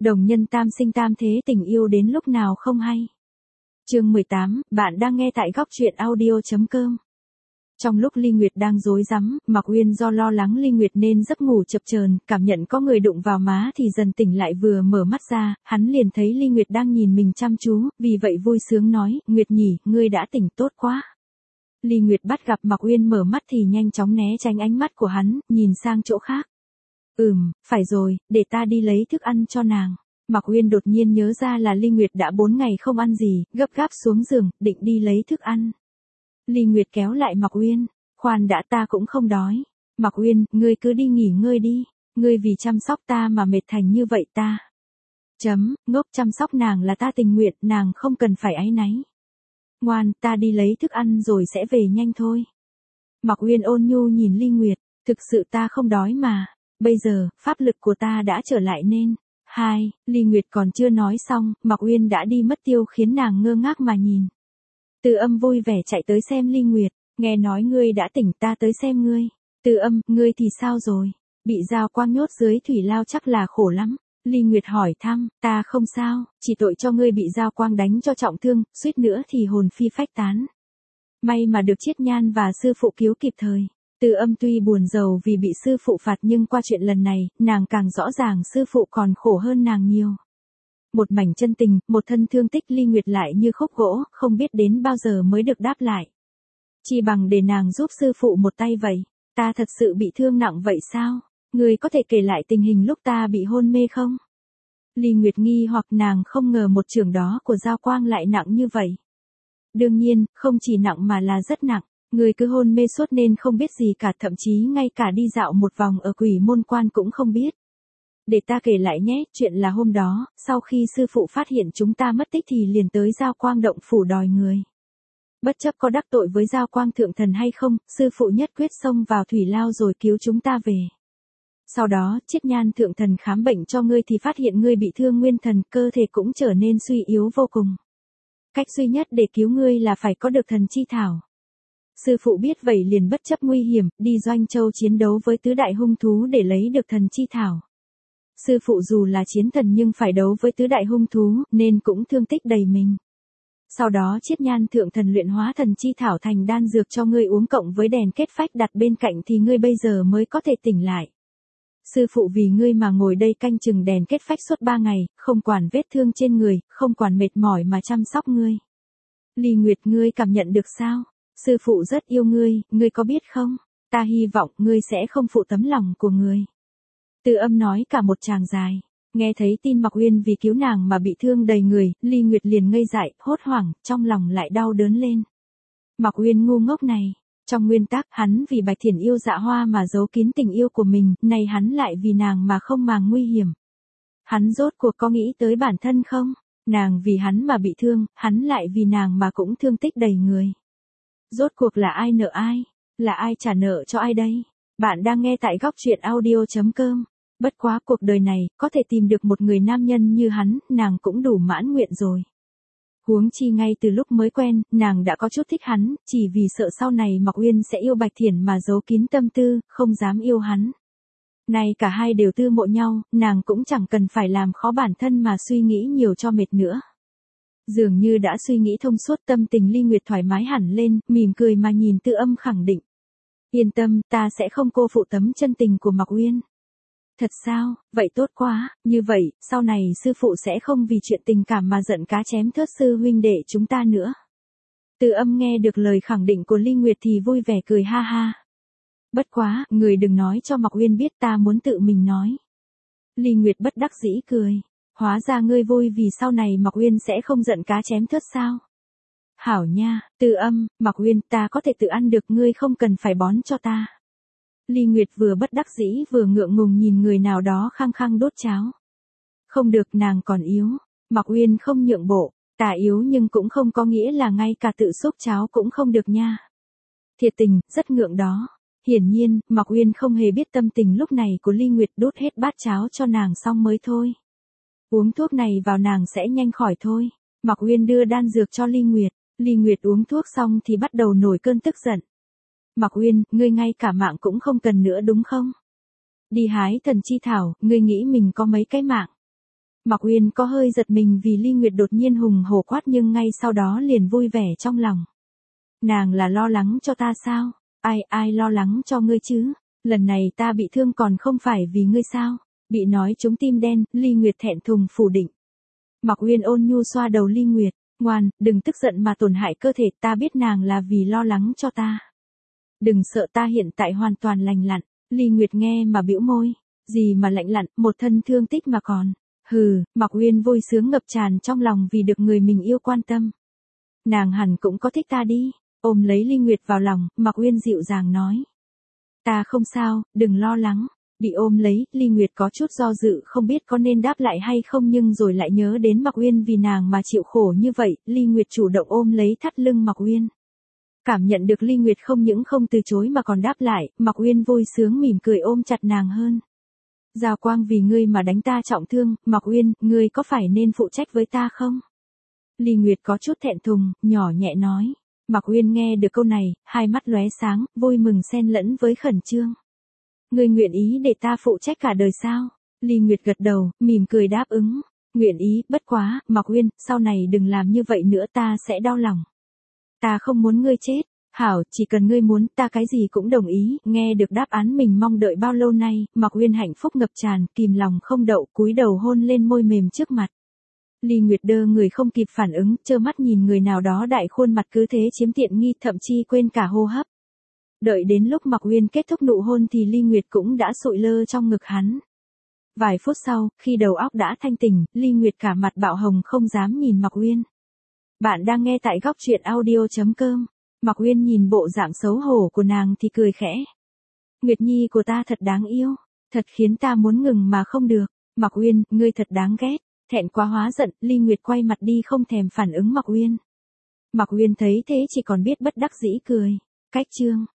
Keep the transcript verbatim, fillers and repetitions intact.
Đồng nhân tam sinh tam thế, tình yêu đến lúc nào không hay. Chương mười tám, bạn đang nghe tại góc truyện audio chấm com. Trong lúc Ly Nguyệt đang rối rắm, Mạc Uyên do lo lắng Ly Nguyệt nên giấc ngủ chập chờn, cảm nhận có người đụng vào má thì dần tỉnh lại, vừa mở mắt ra, hắn liền thấy Ly Nguyệt đang nhìn mình chăm chú, vì vậy vui sướng nói, Nguyệt nhỉ, ngươi đã tỉnh tốt quá. Ly Nguyệt bắt gặp Mạc Uyên mở mắt thì nhanh chóng né tránh ánh mắt của hắn, nhìn sang chỗ khác. Ừm, phải rồi, để ta đi lấy thức ăn cho nàng. Mạc Uyên đột nhiên nhớ ra là Ly Nguyệt đã bốn ngày không ăn gì, gấp gáp xuống giường, định đi lấy thức ăn. Ly Nguyệt kéo lại Mạc Uyên, khoan đã, ta cũng không đói. Mạc Uyên, ngươi cứ đi nghỉ ngơi đi, ngươi vì chăm sóc ta mà mệt thành như vậy ta. Chấm, ngốc, chăm sóc nàng là ta tình nguyện, nàng không cần phải áy náy. Ngoan, ta đi lấy thức ăn rồi sẽ về nhanh thôi. Mạc Uyên ôn nhu nhìn Ly Nguyệt, thực sự ta không đói mà, bây giờ, pháp lực của ta đã trở lại nên. Hai, Ly Nguyệt còn chưa nói xong, Mạc Uyên đã đi mất tiêu khiến nàng ngơ ngác mà nhìn. Từ Âm vui vẻ chạy tới xem Ly Nguyệt, nghe nói ngươi đã tỉnh, ta tới xem ngươi. Từ Âm, ngươi thì sao rồi? Bị dao quang nhốt dưới thủy lao chắc là khổ lắm. Ly Nguyệt hỏi thăm, ta không sao, chỉ tội cho ngươi bị dao quang đánh cho trọng thương, suýt nữa thì hồn phi phách tán. May mà được Chiết Nhan và sư phụ cứu kịp thời. Từ Âm tuy buồn rầu vì bị sư phụ phạt nhưng qua chuyện lần này, nàng càng rõ ràng sư phụ còn khổ hơn nàng nhiều. Một mảnh chân tình, một thân thương tích, Ly Nguyệt lại như khúc gỗ, không biết đến bao giờ mới được đáp lại. Chỉ bằng để nàng giúp sư phụ một tay vậy. Ta thật sự bị thương nặng vậy sao? Ngươi có thể kể lại tình hình lúc ta bị hôn mê không? Ly Nguyệt nghi hoặc, nàng không ngờ một chưởng đó của dao quang lại nặng như vậy. Đương nhiên, không chỉ nặng mà là rất nặng. Ngươi cứ hôn mê suốt nên không biết gì cả, thậm chí ngay cả đi dạo một vòng ở Quỷ Môn Quan cũng không biết. Để ta kể lại nhé, chuyện là hôm đó, sau khi sư phụ phát hiện chúng ta mất tích thì liền tới Dao Quang động phủ đòi người. Bất chấp có đắc tội với Dao Quang thượng thần hay không, sư phụ nhất quyết xông vào thủy lao rồi cứu chúng ta về. Sau đó, Chiết Nhan thượng thần khám bệnh cho ngươi thì phát hiện ngươi bị thương nguyên thần, cơ thể cũng trở nên suy yếu vô cùng. Cách duy nhất để cứu ngươi là phải có được thần chi thảo. Sư phụ biết vậy liền bất chấp nguy hiểm, đi Doanh Châu chiến đấu với tứ đại hung thú để lấy được thần chi thảo. Sư phụ dù là chiến thần nhưng phải đấu với tứ đại hung thú, nên cũng thương tích đầy mình. Sau đó Chiết Nhan thượng thần luyện hóa thần chi thảo thành đan dược cho ngươi uống, cộng với đèn kết phách đặt bên cạnh thì ngươi bây giờ mới có thể tỉnh lại. Sư phụ vì ngươi mà ngồi đây canh chừng đèn kết phách suốt ba ngày, không quản vết thương trên người, không quản mệt mỏi mà chăm sóc ngươi. Ly Nguyệt, ngươi cảm nhận được sao? Sư phụ rất yêu ngươi, ngươi có biết không? Ta hy vọng ngươi sẽ không phụ tấm lòng của ngươi. Từ Âm nói cả một tràng dài. Nghe thấy tin Mạc Uyên vì cứu nàng mà bị thương đầy người, Ly Nguyệt liền ngây dại, hốt hoảng, trong lòng lại đau đớn lên. Mạc Uyên ngu ngốc này. Trong nguyên tắc, hắn vì Bạch Thiển yêu Dạ Hoa mà giấu kín tình yêu của mình, nay hắn lại vì nàng mà không màng nguy hiểm. Hắn rốt cuộc có nghĩ tới bản thân không? Nàng vì hắn mà bị thương, hắn lại vì nàng mà cũng thương tích đầy người. Rốt cuộc là ai nợ ai? Là ai trả nợ cho ai đây? Bạn đang nghe tại góc truyện audio chấm com. Bất quá cuộc đời này, có thể tìm được một người nam nhân như hắn, nàng cũng đủ mãn nguyện rồi. Huống chi ngay từ lúc mới quen, nàng đã có chút thích hắn, chỉ vì sợ sau này Mạc Uyên sẽ yêu Bạch Thiển mà giấu kín tâm tư, không dám yêu hắn. Nay cả hai đều tư mộ nhau, nàng cũng chẳng cần phải làm khó bản thân mà suy nghĩ nhiều cho mệt nữa. Dường như đã suy nghĩ thông suốt, tâm tình Ly Nguyệt thoải mái hẳn lên, mỉm cười mà nhìn Từ Âm khẳng định. Yên tâm, ta sẽ không cô phụ tấm chân tình của Mạc Uyên. Thật sao, vậy tốt quá, như vậy, sau này sư phụ sẽ không vì chuyện tình cảm mà giận cá chém thớt sư huynh đệ chúng ta nữa. Từ Âm nghe được lời khẳng định của Ly Nguyệt thì vui vẻ cười ha ha. Bất quá, người đừng nói cho Mạc Uyên biết, ta muốn tự mình nói. Ly Nguyệt bất đắc dĩ cười. Hóa ra ngươi vui vì sau này Mạc Uyên sẽ không giận cá chém thớt sao? Hảo nha, Từ Âm, Mạc Uyên, ta có thể tự ăn được, ngươi không cần phải bón cho ta. Ly Nguyệt vừa bất đắc dĩ vừa ngượng ngùng nhìn người nào đó khăng khăng đốt cháo. Không được, nàng còn yếu. Mạc Uyên không nhượng bộ, ta yếu nhưng cũng không có nghĩa là ngay cả tự xúc cháo cũng không được nha. Thiệt tình, rất ngượng đó. Hiển nhiên, Mạc Uyên không hề biết tâm tình lúc này của Ly Nguyệt, đốt hết bát cháo cho nàng xong mới thôi. Uống thuốc này vào nàng sẽ nhanh khỏi thôi. Mạc Uyên đưa đan dược cho Ly Nguyệt. Ly Nguyệt uống thuốc xong thì bắt đầu nổi cơn tức giận. Mạc Uyên, ngươi ngay cả mạng cũng không cần nữa đúng không? Đi hái thần chi thảo, ngươi nghĩ mình có mấy cái mạng? Mạc Uyên có hơi giật mình vì Ly Nguyệt đột nhiên hùng hổ quát nhưng ngay sau đó liền vui vẻ trong lòng. Nàng là lo lắng cho ta sao? Ai ai lo lắng cho ngươi chứ? Lần này ta bị thương còn không phải vì ngươi sao? Bị nói trúng tim đen, Ly Nguyệt thẹn thùng phủ định. Mạc Uyên ôn nhu xoa đầu Ly Nguyệt, ngoan, đừng tức giận mà tổn hại cơ thể, ta biết nàng là vì lo lắng cho ta. Đừng sợ, ta hiện tại hoàn toàn lành lặn. Ly Nguyệt nghe mà bĩu môi, gì mà lạnh lặn, một thân thương tích mà còn. Hừ, Mạc Uyên vui sướng ngập tràn trong lòng vì được người mình yêu quan tâm. Nàng hẳn cũng có thích ta đi. Ôm lấy Ly Nguyệt vào lòng, Mạc Uyên dịu dàng nói. Ta không sao, đừng lo lắng. Bị ôm lấy, Ly Nguyệt có chút do dự không biết có nên đáp lại hay không nhưng rồi lại nhớ đến Mạc Uyên vì nàng mà chịu khổ như vậy, Ly Nguyệt chủ động ôm lấy thắt lưng Mạc Uyên. Cảm nhận được Ly Nguyệt không những không từ chối mà còn đáp lại, Mạc Uyên vui sướng mỉm cười ôm chặt nàng hơn. Giao Quang vì ngươi mà đánh ta trọng thương, Mạc Uyên, ngươi có phải nên phụ trách với ta không? Ly Nguyệt có chút thẹn thùng, nhỏ nhẹ nói. Mạc Uyên nghe được câu này, hai mắt lóe sáng, vui mừng xen lẫn với khẩn trương. Ngươi nguyện ý để ta phụ trách cả đời sao? Ly Nguyệt gật đầu, mỉm cười đáp ứng. Nguyện ý, bất quá, Mạc Uyên, sau này đừng làm như vậy nữa, ta sẽ đau lòng. Ta không muốn ngươi chết. Hảo, chỉ cần ngươi muốn, ta cái gì cũng đồng ý. Nghe được đáp án mình mong đợi bao lâu nay, Mạc Uyên hạnh phúc ngập tràn, kìm lòng không đậu, cúi đầu hôn lên môi mềm trước mặt. Ly Nguyệt đơ người không kịp phản ứng, trơ mắt nhìn người nào đó đại khuôn mặt cứ thế chiếm tiện nghi, thậm chí quên cả hô hấp. Đợi đến lúc Mạc Uyên kết thúc nụ hôn thì Ly Nguyệt cũng đã sụi lơ trong ngực hắn. Vài phút sau, khi đầu óc đã thanh tỉnh, Ly Nguyệt cả mặt bạo hồng không dám nhìn Mạc Uyên. Bạn đang nghe tại góc truyện audio chấm com. Mạc Uyên nhìn bộ dạng xấu hổ của nàng thì cười khẽ. Nguyệt Nhi của ta thật đáng yêu, thật khiến ta muốn ngừng mà không được. Mạc Uyên, ngươi thật đáng ghét. Thẹn quá hóa giận, Ly Nguyệt quay mặt đi không thèm phản ứng Mạc Uyên. Mạc Uyên thấy thế chỉ còn biết bất đắc dĩ cười. Cách chương